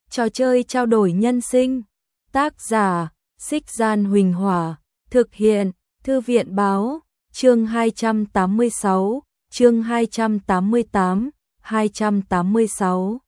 Trò chơi trao đổi nhân sinh. Tác giả: Xích Gian Huỳnh Hỏa. Thực hiện: Thư viện Báo. Chương 286, chương 288, 286.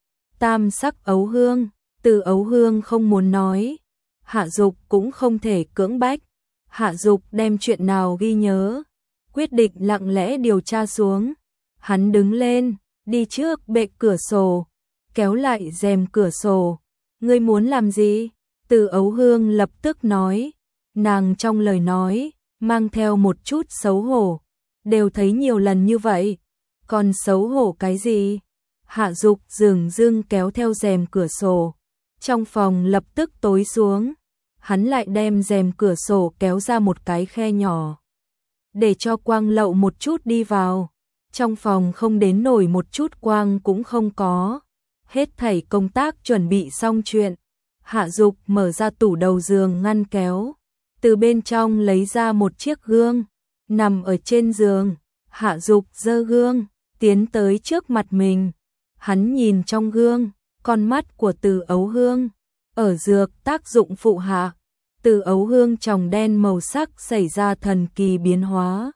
Tam sắc ấu hương. Từ Ấu Hương không muốn nói, Hạ Dục cũng không thể cưỡng bách. Hạ Dục đem chuyện nào ghi nhớ, quyết định lặng lẽ điều tra xuống. Hắn đứng lên, đi trước bệ cửa sổ, kéo lại rèm cửa sổ. Ngươi muốn làm gì? Từ Ấu Hương lập tức nói, nàng trong lời nói mang theo một chút xấu hổ. Đều thấy nhiều lần như vậy, còn xấu hổ cái gì? Hạ Dục dửng dưng kéo theo rèm cửa sổ. Trong phòng lập tức tối xuống. Hắn lại đem rèm cửa sổ kéo ra một cái khe nhỏ, để cho quang lậu một chút đi vào. Trong phòng không đến nổi một chút quang cũng không có. Hết thảy công tác chuẩn bị xong chuyện. Hạ Dục mở ra tủ đầu giường ngăn kéo, từ bên trong lấy ra một chiếc gương, nằm ở trên giường. Hạ Dục giơ gương, tiến tới trước mặt mình. Hắn nhìn trong gương, con mắt của Từ Ấu Hương ở dược tác dụng phụ hạ, Từ Ấu Hương tròng đen màu sắc xảy ra thần kỳ biến hóa.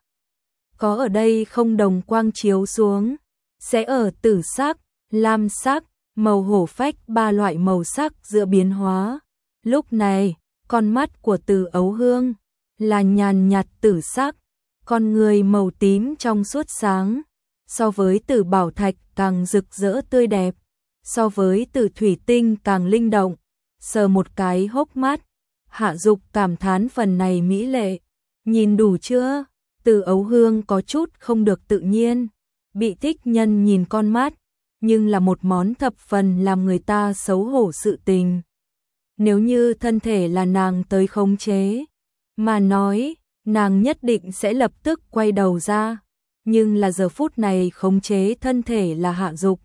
Có ở đây không đồng quang chiếu xuống, sẽ ở tử sắc, lam sắc, màu hổ phách ba loại màu sắc giữa biến hóa. Lúc này, con mắt của Từ Ấu Hương là nhàn nhạt tử sắc, con người màu tím trong suốt sáng, so với Tử Bảo Thạch càng rực rỡ tươi đẹp, so với Tử Thủy Tinh càng linh động. Sờ một cái hốc mắt, Hạ Dục cảm thán phần này mỹ lệ. Nhìn đủ chưa? Từ Ấu Hương có chút không được tự nhiên. Bị thích nhân nhìn con mắt, nhưng là một món thập phần làm người ta xấu hổ sự tình. Nếu như thân thể là nàng tới khống chế mà nói, nàng nhất định sẽ lập tức quay đầu ra. Nhưng là giờ phút này khống chế thân thể là Hạ Dục.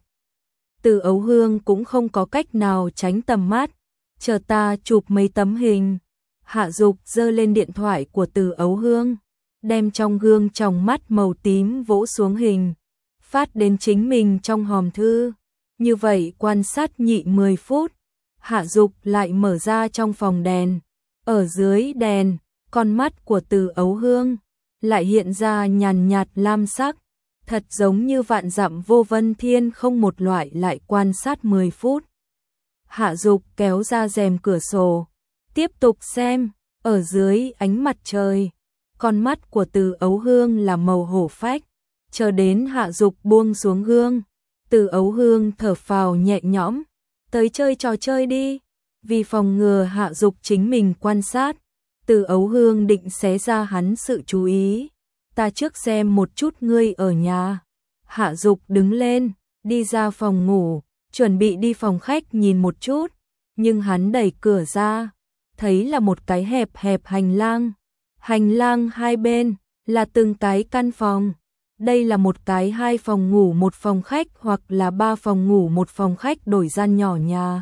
Từ Ấu Hương cũng không có cách nào tránh tầm mắt. Chờ ta chụp mấy tấm hình. Hạ Dục giơ lên điện thoại của Từ Ấu Hương, đem trong gương tròng mắt màu tím vỗ xuống hình, phát đến chính mình trong hòm thư. Như vậy quan sát nhị 10 phút, Hạ Dục lại mở ra trong phòng đèn. Ở dưới đèn, con mắt của Từ Ấu Hương lại hiện ra nhàn nhạt lam sắc, thật giống như vạn dặm vô vân thiên không một loại. Lại quan sát 10 phút. Hạ Dục kéo ra rèm cửa sổ, tiếp tục xem. Ở dưới ánh mặt trời, con mắt của Từ Ấu Hương là màu hổ phách. Chờ đến Hạ Dục buông xuống gương, Từ Ấu Hương thở phào nhẹ nhõm. Tới chơi trò chơi đi. Vì phòng ngừa Hạ Dục chính mình quan sát, Từ Ấu Hương định xé ra hắn sự chú ý. Ta trước xem một chút ngươi ở nhà. Hạ Dục đứng lên, đi ra phòng ngủ, chuẩn bị đi phòng khách nhìn một chút. Nhưng hắn đẩy cửa ra, thấy là một cái hẹp hẹp hành lang. Hành lang hai bên là từng cái căn phòng. Đây là một cái 2 phòng ngủ 1 phòng khách, hoặc là 3 phòng ngủ 1 phòng khách đổi gian nhỏ nhà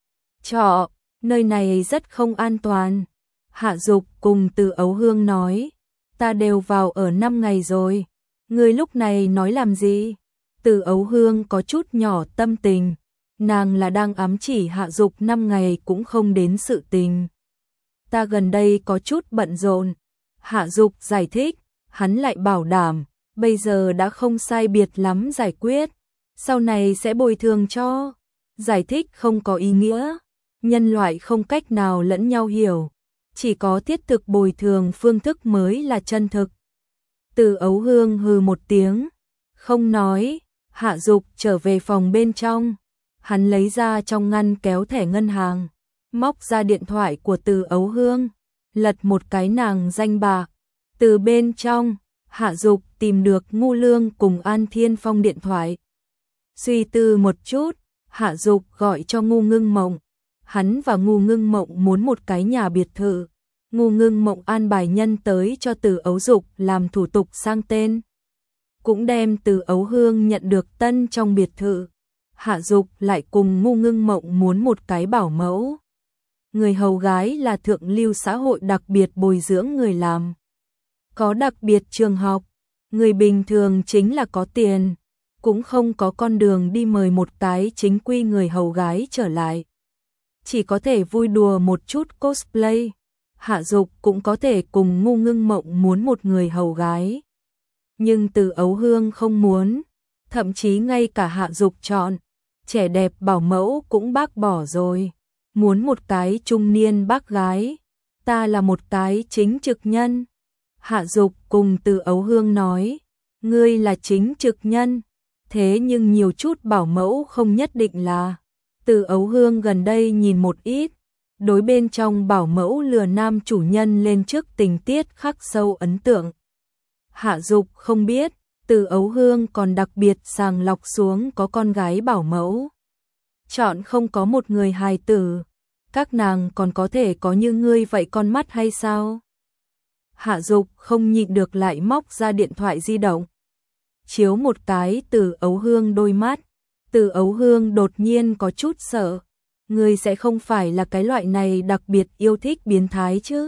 trọ. Nơi này rất không an toàn. Hạ Dục cùng Từ Ấu Hương nói, ta đều vào ở 5 ngày rồi, ngươi lúc này nói làm gì? Từ Ấu Hương có chút nhỏ tâm tình, nàng là đang ám chỉ Hạ Dục 5 ngày cũng không đến sự tình. Ta gần đây có chút bận rộn. Hạ Dục giải thích, hắn lại bảo đảm, bây giờ đã không sai biệt lắm giải quyết, sau này sẽ bồi thường cho. Giải thích không có ý nghĩa, nhân loại không cách nào lẫn nhau hiểu, chỉ có thiết thực bồi thường phương thức mới là chân thực. Từ Ấu Hương hừ một tiếng, không nói. Hạ Dục trở về phòng bên trong, hắn lấy ra trong ngăn kéo thẻ ngân hàng, móc ra điện thoại của Từ Ấu Hương, lật một cái nàng danh bạ. Từ bên trong, Hạ Dục tìm được Ngu Lương cùng An Thiên Phong điện thoại. Suy tư một chút, Hạ Dục gọi cho Ngu Ngưng Mộng. Hắn và Ngu Ngưng Mộng muốn một cái nhà biệt thự. Ngu Ngưng Mộng an bài nhân tới cho Từ Ấu Dục làm thủ tục sang tên, cũng đem Từ Ấu Hương nhận được tân trong biệt thự. Hạ Dục lại cùng Ngu Ngưng Mộng muốn một cái bảo mẫu. Người hầu gái là thượng lưu xã hội đặc biệt bồi dưỡng người làm, có đặc biệt trường học. Người bình thường chính là có tiền, cũng không có con đường đi mời một cái chính quy người hầu gái trở lại. chỉ có thể vui đùa một chút cosplay. Hạ Dục cũng có thể cùng Ngu Ngưng Mộng muốn một người hầu gái. Nhưng Từ Ấu Hương không muốn, thậm chí ngay cả Hạ Dục chọn trẻ đẹp bảo mẫu cũng bác bỏ rồi, muốn một cái trung niên bác gái, ta là một cái chính trực nhân. Hạ Dục cùng Từ Ấu Hương nói, ngươi là chính trực nhân, thế nhưng nhiều chút bảo mẫu không nhất định là. Từ Ấu Hương gần đây nhìn một ít, đối bên trong bảo mẫu lừa nam chủ nhân lên trước tình tiết khắc sâu ấn tượng. Hạ Dục không biết, Từ Ấu Hương còn đặc biệt sàng lọc xuống có con gái bảo mẫu. Chọn không có một người hài tử, các nàng còn có thể có như ngươi vậy con mắt hay sao? Hạ Dục không nhịn được lại móc ra điện thoại di động. Chiếu một cái Từ Ấu Hương đôi mắt, Từ Ấu Hương đột nhiên có chút sợ. Ngươi sẽ không phải là cái loại này đặc biệt yêu thích biến thái chứ?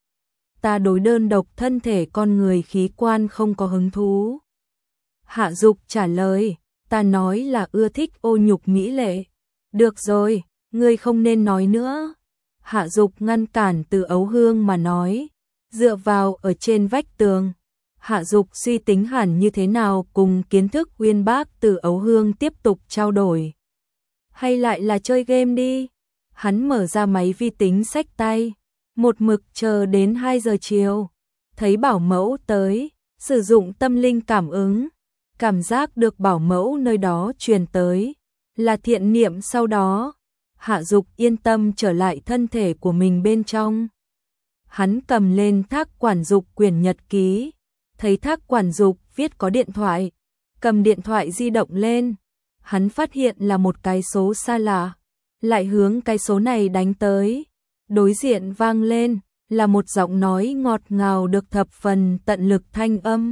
Ta đối đơn độc thân thể con người khí quan không có hứng thú. Hạ Dục trả lời, ta nói là ưa thích ô nhục mỹ lệ. Được rồi, ngươi không nên nói nữa. Hạ Dục ngăn cản Từ Ấu Hương mà nói, dựa vào ở trên vách tường. Hạ Dục suy tính hẳn như thế nào cùng kiến thức uyên bác Từ Ấu Hương tiếp tục trao đổi. Hay lại là chơi game đi. Hắn mở ra máy vi tính xách tay, một mực chờ đến 2 giờ chiều. Thấy bảo mẫu tới, sử dụng tâm linh cảm ứng, cảm giác được bảo mẫu nơi đó truyền tới, là thiện niệm sau đó. Hạ Dục yên tâm trở lại thân thể của mình bên trong. Hắn cầm lên Thác Quản Dục quyển nhật ký, thấy Thác Quản Dục viết có điện thoại, cầm điện thoại di động lên. Hắn phát hiện là một cái số xa lạ, lại hướng cái số này đánh tới. Đối diện vang lên, là một giọng nói ngọt ngào được thập phần tận lực thanh âm.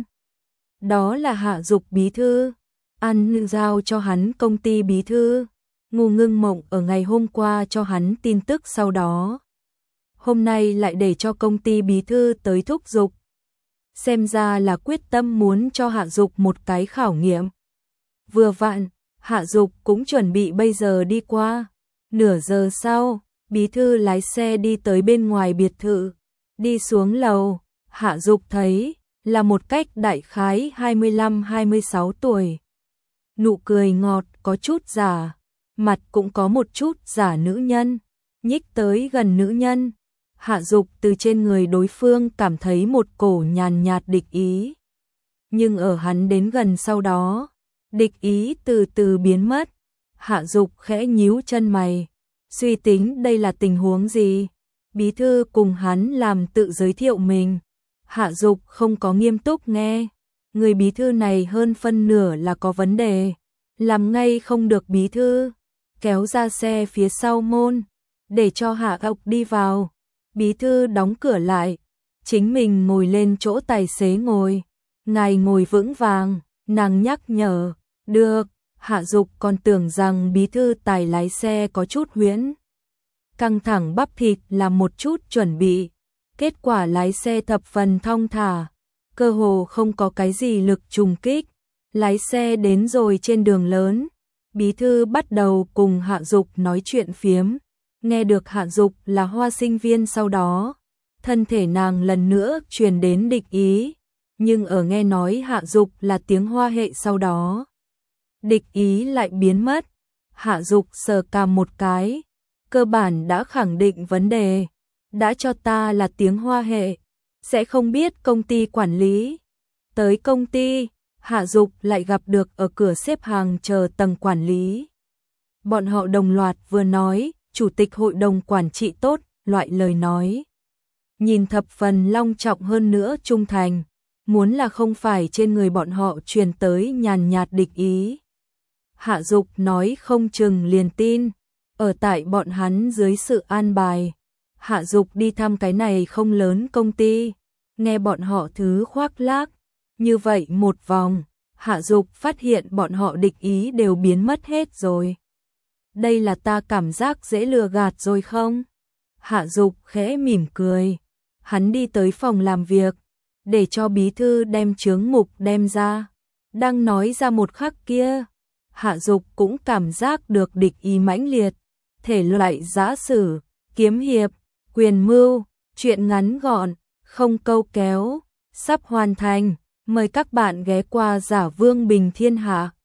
Đó là Hạ Dục bí thư, ăn giao cho hắn công ty bí thư. Ngu Ngưng Mộng ở ngày hôm qua cho hắn tin tức sau đó. Hôm nay lại để cho công ty bí thư tới thúc giục. Xem ra là quyết tâm muốn cho Hạ Dục một cái khảo nghiệm. Vừa vặn, Hạ Dục cũng chuẩn bị bây giờ đi qua. Nửa giờ sau, bí thư lái xe đi tới bên ngoài biệt thự. Đi xuống lầu, Hạ Dục thấy là một cách đại khái 25-26 tuổi. Nụ cười ngọt có chút giả, mặt cũng có một chút giả nữ nhân. Nhích tới gần nữ nhân, Hạ Dục từ trên người đối phương cảm thấy một cổ nhàn nhạt địch ý. Nhưng ở hắn đến gần sau đó, địch ý từ từ biến mất. Hạ Dục khẽ nhíu chân mày, suy tính đây là tình huống gì. Bí thư cùng hắn làm tự giới thiệu mình. Hạ Dục không có nghiêm túc nghe. Người bí thư này hơn phân nửa là có vấn đề, làm ngay không được bí thư. Kéo ra xe phía sau môn, để cho Hạ Dục đi vào. Bí thư đóng cửa lại, chính mình ngồi lên chỗ tài xế ngồi. Ngài ngồi vững vàng, nàng nhắc nhở. Được. Hạ Dục còn tưởng rằng bí thư tài lái xe có chút huyễn. Căng thẳng bắp thịt làm một chút chuẩn bị. Kết quả lái xe thập phần thong thả, cơ hồ không có cái gì lực trùng kích. Lái xe đến rồi trên đường lớn, bí thư bắt đầu cùng Hạ Dục nói chuyện phiếm. Nghe được Hạ Dục là Hoa sinh viên sau đó, thân thể nàng lần nữa truyền đến địch ý. Nhưng ở nghe nói Hạ Dục là tiếng Hoa hệ sau đó, địch ý lại biến mất. Hạ Dục sờ cằm một cái, cơ bản đã khẳng định vấn đề. Đã cho ta là tiếng Hoa hệ, sẽ không biết công ty quản lý. Tới công ty, Hạ Dục lại gặp được ở cửa xếp hàng chờ tầng quản lý. Bọn họ đồng loạt vừa nói, chủ tịch hội đồng quản trị tốt, loại lời nói. Nhìn thập phần long trọng hơn nữa trung thành, muốn là không phải trên người bọn họ truyền tới nhàn nhạt địch ý. Hạ Dục nói không chừng liền tin, ở tại bọn hắn dưới sự an bài. Hạ Dục đi thăm cái này không lớn công ty, nghe bọn họ thứ khoác lác. Như vậy một vòng, Hạ Dục phát hiện bọn họ địch ý đều biến mất hết rồi. Đây là ta cảm giác dễ lừa gạt rồi không? Hạ Dục khẽ mỉm cười. Hắn đi tới phòng làm việc, để cho bí thư đem chướng mục đem ra. Đang nói ra một khắc kia, Hạ Dục cũng cảm giác được địch ý mãnh liệt. thể loại giã sử, kiếm hiệp, quyền mưu, truyện ngắn gọn, không câu kéo, sắp hoàn thành. Mời các bạn ghé qua Giả Vương Bình Thiên Hạ.